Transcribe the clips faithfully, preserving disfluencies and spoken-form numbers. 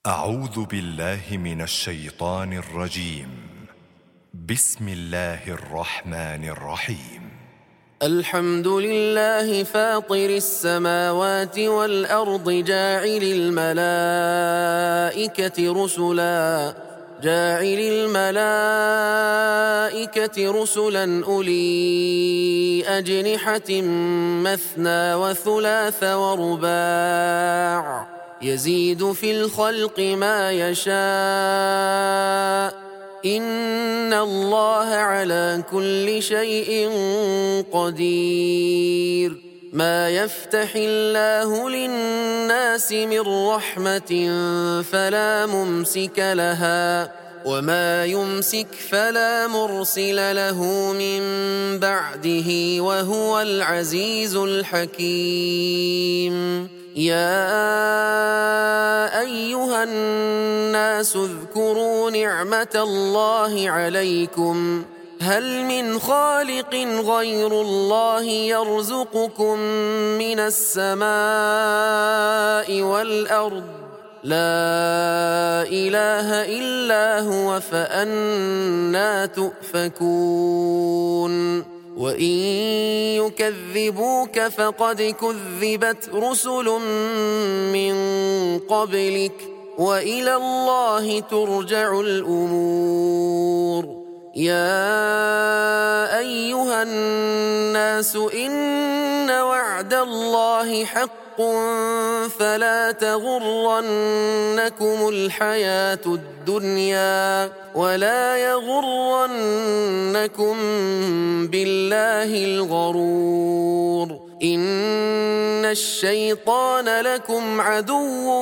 أعوذ بالله من الشيطان الرجيم. بسم الله الرحمن الرحيم. الحمد لله فاطر السماوات والأرض جاعل الملائكة رسلا جاعل الملائكة رسلا أولي أجنحة مثنى وثلاث ورباع يزيد في الخلق ما يشاء إن الله على كل شيء قدير. ما يفتح الله للناس من رحمة فلا ممسك لها وما يمسك فلا مرسل له من بعده وهو العزيز الحكيم. يا أيها الناس اذكروا نعمة الله عليكم هل من خالق غير الله يرزقكم من السماء والأرض لا إله إلا هو فأنى تؤفكون. وإن يكذبوك فقد كذبت رسل من قبلك وإلى الله ترجع الأمور. يا أيها الناس إن وعد الله حق فلا تغرنكم الحياة الدنيا ولا يغرنكم بالله الغرور. إن الشيطان لكم عدو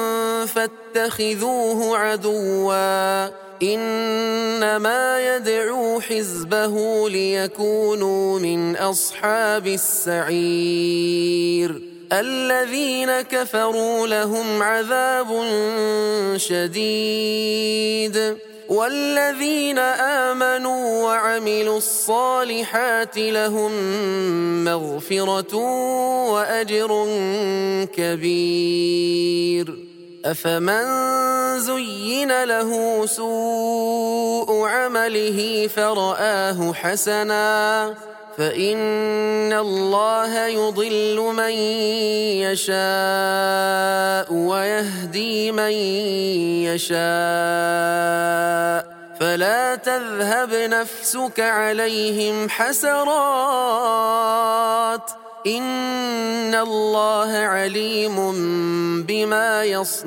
فاتخذوه عدوا إنما يدعو حزبه ليكونوا من أصحاب السعير. الذين كفروا لهم عذاب شديد والذين آمنوا وعملوا الصالحات لهم مغفرة وأجر كبير. أفمن زين له سوء عمله فرآه حسنا فإن الله يضل من يشاء ويهدي من يشاء فلا تذهب نفسك عليهم حسرات إن الله عليم بما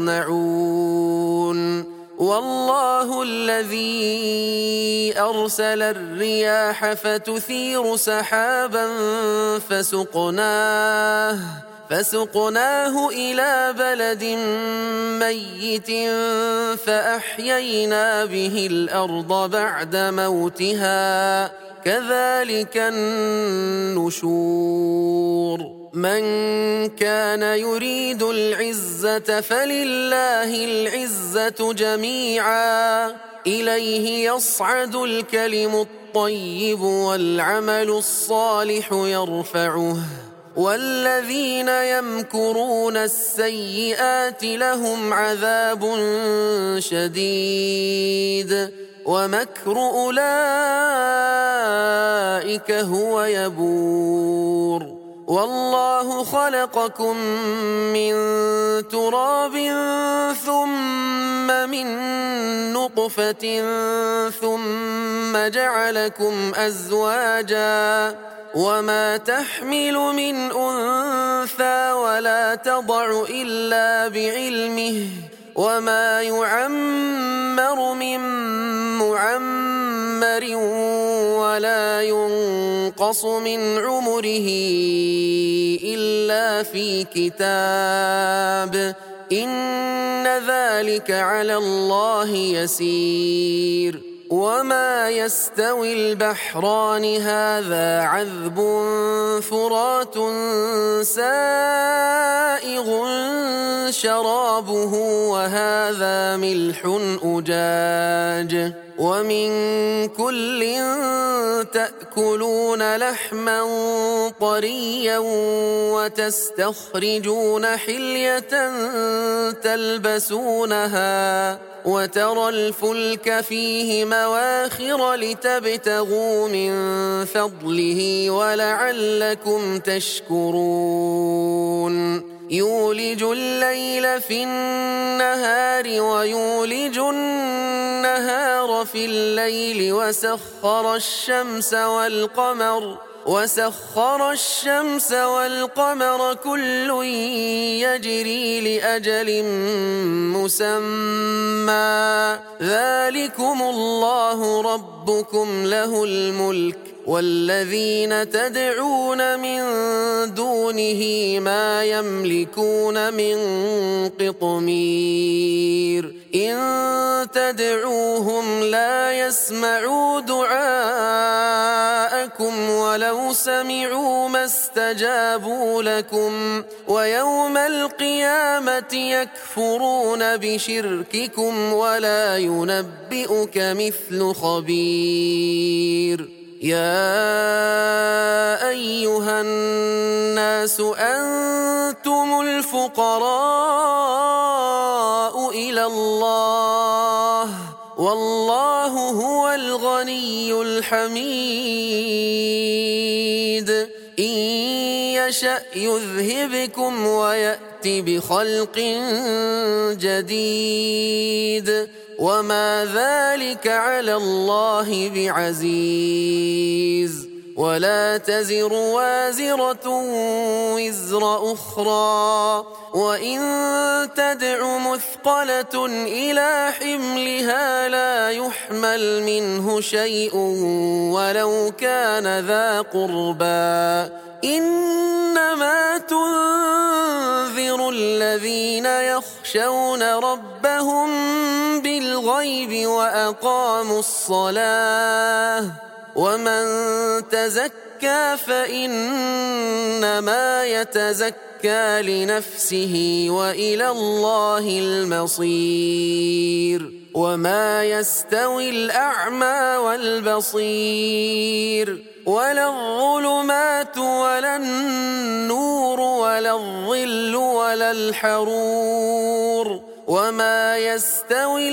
يصنعون. والله الذي أرسل الرياح فتثير سحابا فسقناه فسقناه إلى بلد ميت فأحيينا به الأرض بعد موتها كذلك النشور. من كان يريد العزة فلله العزة جميعا إليه يصعد الكلم الطيب والعمل الصالح يرفعه والذين يمكرون السيئات لهم عذاب شديد ومكر أولئك هو يبور. والله خلقكم من تراب ثم من نطفة ثم جعلكم أزواجا وما تحمل من أنثى ولا تضع إلا بعلمه وما يعمر من معمر ولا ينقص من عمره إلا في كتاب إن ذلك على الله يسير. وما يستوي البحران هذا عذب فرات سائغ شرابه وهذا ملح أجاج ومن كل تأكلون لحما طريا وتستخرجون حلية تلبسونها وترى الفلك فيه مواخر لتبتغوا من فضله ولعلكم تشكرون يولج الليل في النهار ويولج النهار في الليل وسخر الشمس والقمر وسخر الشمس والقمر كل يجري لأجل مسمى ذلكم الله ربكم له الملك والذين تدعون من دونه ما يملكون من قطمير إن تدعوهم لا يسمعوا دعاءكم ولو سمعوا ما استجابوا لكم ويوم القيامة يكفرون بشرككم ولا ينبئك مثل خبير يا أيها الناس أنتم الفقراء إلى الله والله هو الغني الحميد إن يشأ يذهبكم ويأت بخلق جديد وما ذلك على الله بعزيز ولا تزر وازرة وزر أخرى وإن تدع مثقلة إلى حملها لا يحمل منه شيء ولو كان ذا قربى إنما تنذر الذين يخشون ربهم بالغيب وأقاموا الصلاة ومن تزكى فإنما يتزكى لنفسه وإلى الله المصير وما يستوي الأعمى والبصير ولا الظلمات ولا النور ولا الظل ولا الحرور وما يستوي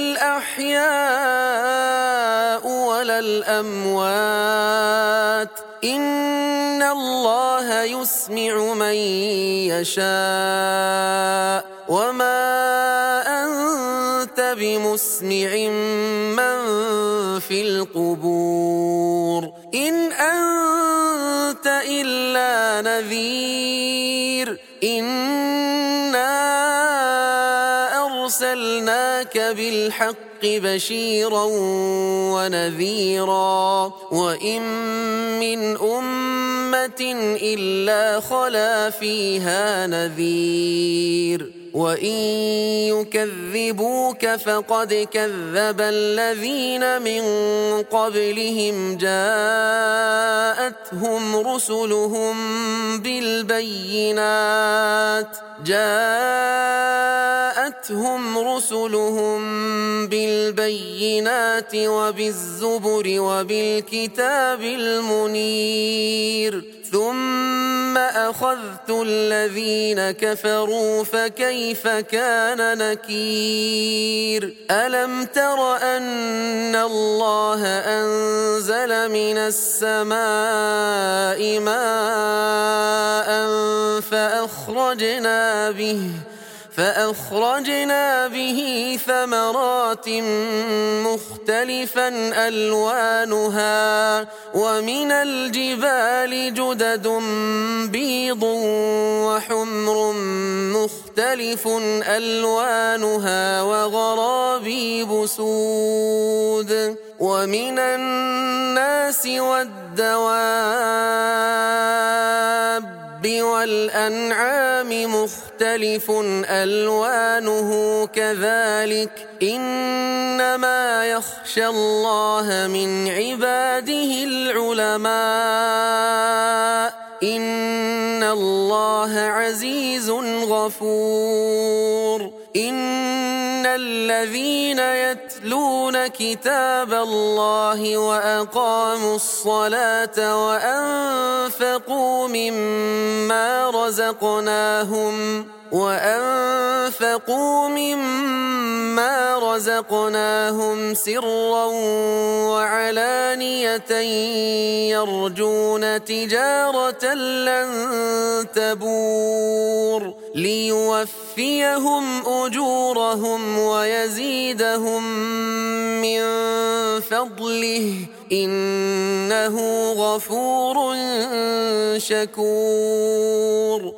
الأحياء ولا الأموات إن الله يسمع من يشاء وما أنت بمسمع من في القبور إن أنت إلا نذير إنا أرسلناك بالحق بشيرا ونذيرا وإن من أمة إلا خلا فيها نذير وإن يكذبوك فقد كذب الذين من قبلهم جاءتهم رسلهم بالبينات جاءتهم رسلهم بالبينات وبالزبر وبالكتاب المنير ثم أخذت الذين كفروا فكيف كان نكير ألم تر أن الله أنزل من السماء ماء فأخرجنا به فأخرجنا به ثمرات مختلفا ألوانها ومن الجبال جدد بيض وحمر مختلف ألوانها وغرابيب سود ومن الناس والدواب والأنعام مختلف ألوانه كذلك إنما يخشى الله من عباده العلماء إن الله عزيز غفور إن الذين يتلون كتاب الله وأقاموا الصلاة وأنفقوا مما رزقناهم وأنفقوا مما رزقناهم سرا وعلانية يرجون تجارة لن تبور ليوفيهم أجورهم ويزيدهم من فضله إنه غفور شكور.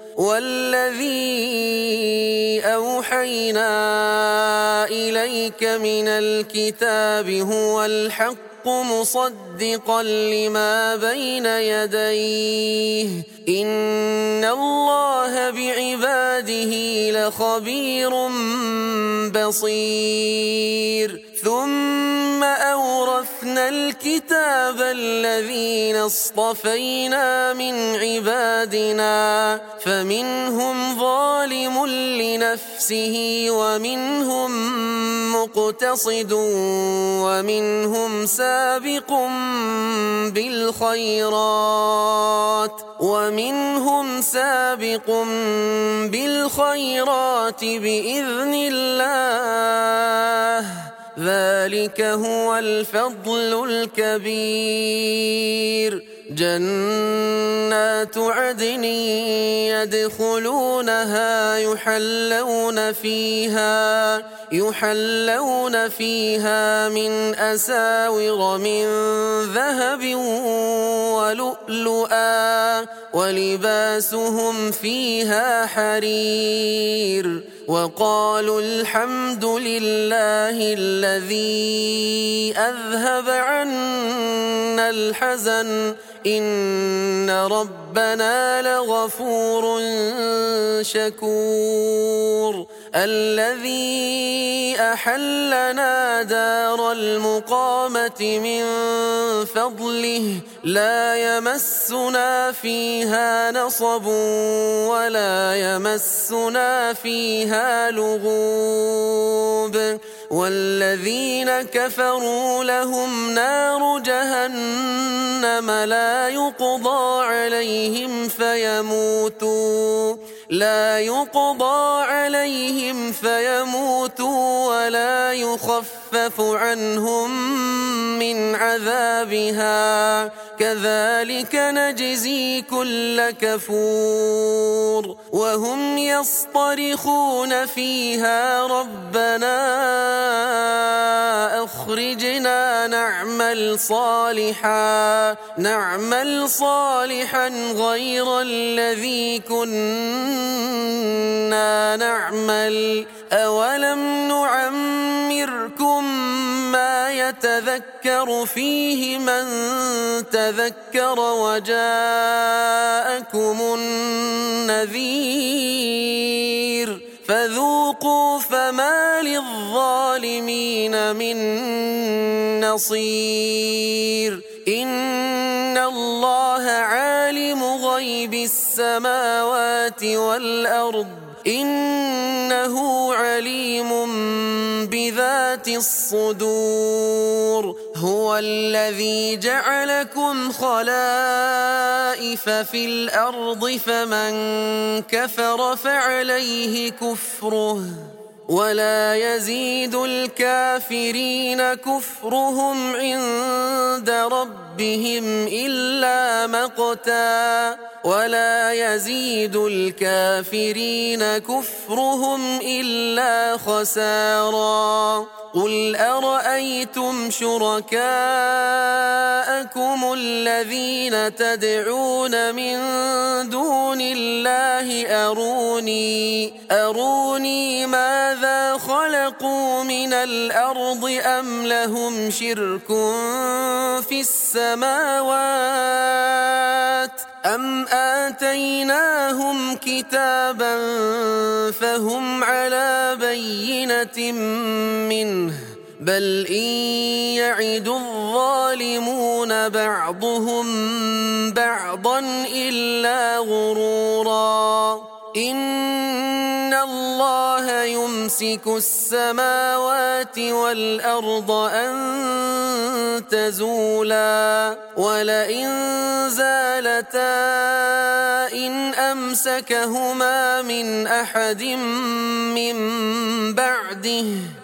والذي أوحينا إليك من الكتاب هو الحق مصدقا لما بين يديه إن الله بعباده لخبير بصير. ثم أورثنا الكتاب الذين اصطفينا من عبادنا فمنهم ظالم لنفسه ومنهم مقتصد ومنهم سابق بالخيرات ومنهم سابق بالخيرات بإذن الله ذلك هو الفضل الكبير. جنات عدن يدخلونها يحلون فيها يحلون فيها من أساور من ذهب ولؤلؤا ولباسهم فيها حرير. وقالوا الحمد لله الذي أذهب عنا الحزن إن ربنا لغفور شكور. الذي أحلنا دار المقامة من فضله لا يمسنا فيها نصب ولا يمسنا فيها لغوب. والذين كفروا لهم نار جهنم لا يقضى عليهم فيموتوا لا يقضى عليهم فيموتوا ولا يخفف عنهم من عذابها كذلك نجزي كل كفور. وهم يصطرخون فيها ربنا أخرجنا نعمل صالحا نعمل صالحا غير الذي كنا نعمل أولم نعمركم ما يتذكر فيه من تذكر وجاءكم النذير فذوقوا فما للظالمين من نصير. إن الله عالم غيب السماوات والأرض إنه عليم بذات الصدور. هو الذي جعلكم خلائف في الأرض فمن كفر فعليه كفره ولا يزيد الكافرين كفرهم عند ربهم إلا مقتا ولا يزيد الكافرين كفرهم إلا خسارا. قل أرأيتم شركاءكم الذين تدعون من دون الله أروني أروني ماذا خلقوا من الأرض أم لهم شرك في السماوات أم آتيناهم كتابا فهم على بينة منه بل إن يعد الظالمون بعضهم بعضا إلا غرورا. إن الله يمسك يمسك السماوات والأرض أن تزولا ولئن زالتا إن أمسكهما من أحد من بعده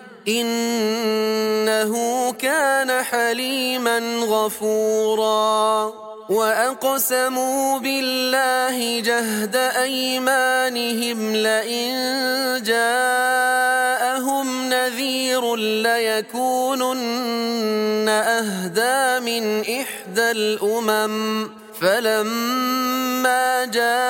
إنه كان حليما غفورا وأقسموا بالله جهد أيمانهم لئن جاءهم نذير ليكونن أهدى من إحدى الأمم فلما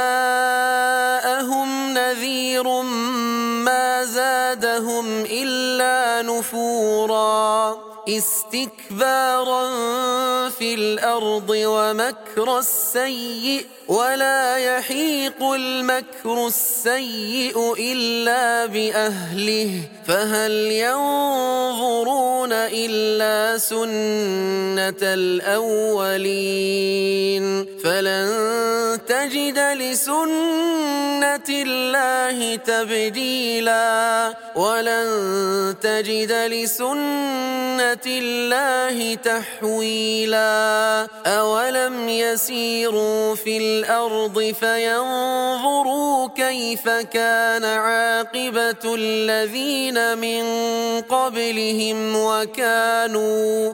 جاءهم نذير ما زادهم إلا نفورا استكبارا في الأرض ومكر السيء ولا يحيق المكر السيء إلا بأهله فهل ينظرون إلا سنة الأولين فلن تجد لسنة الله تبديلا ولن تجد لسنة الله تحويلا أولم يسيروا في الأرض فينظروا كيف كان عاقبة الذين من قبلهم وكانوا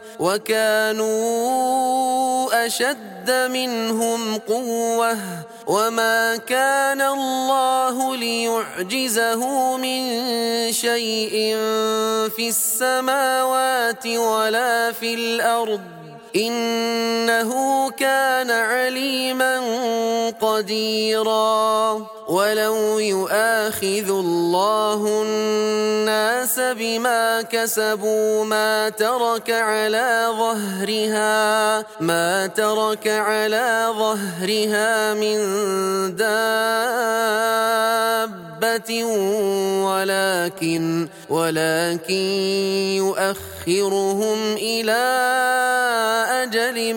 وكانوا أشد منهم قوة وما كان الله ليعجزه من شيء في السماوات ولا في الأرض إنه كان عليما قديرا ولو يؤاخذ الله الناس بما كسبوا ما ترك على ظهرها ما ترك على ظهرها من دابة ولكن ولكن يؤخرهم إلى أجل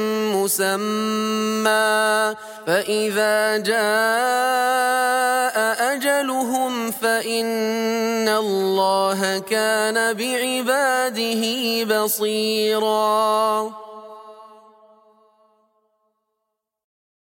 مسمى فإذا جاء أجلهم فإن الله كان بعباده بصيراً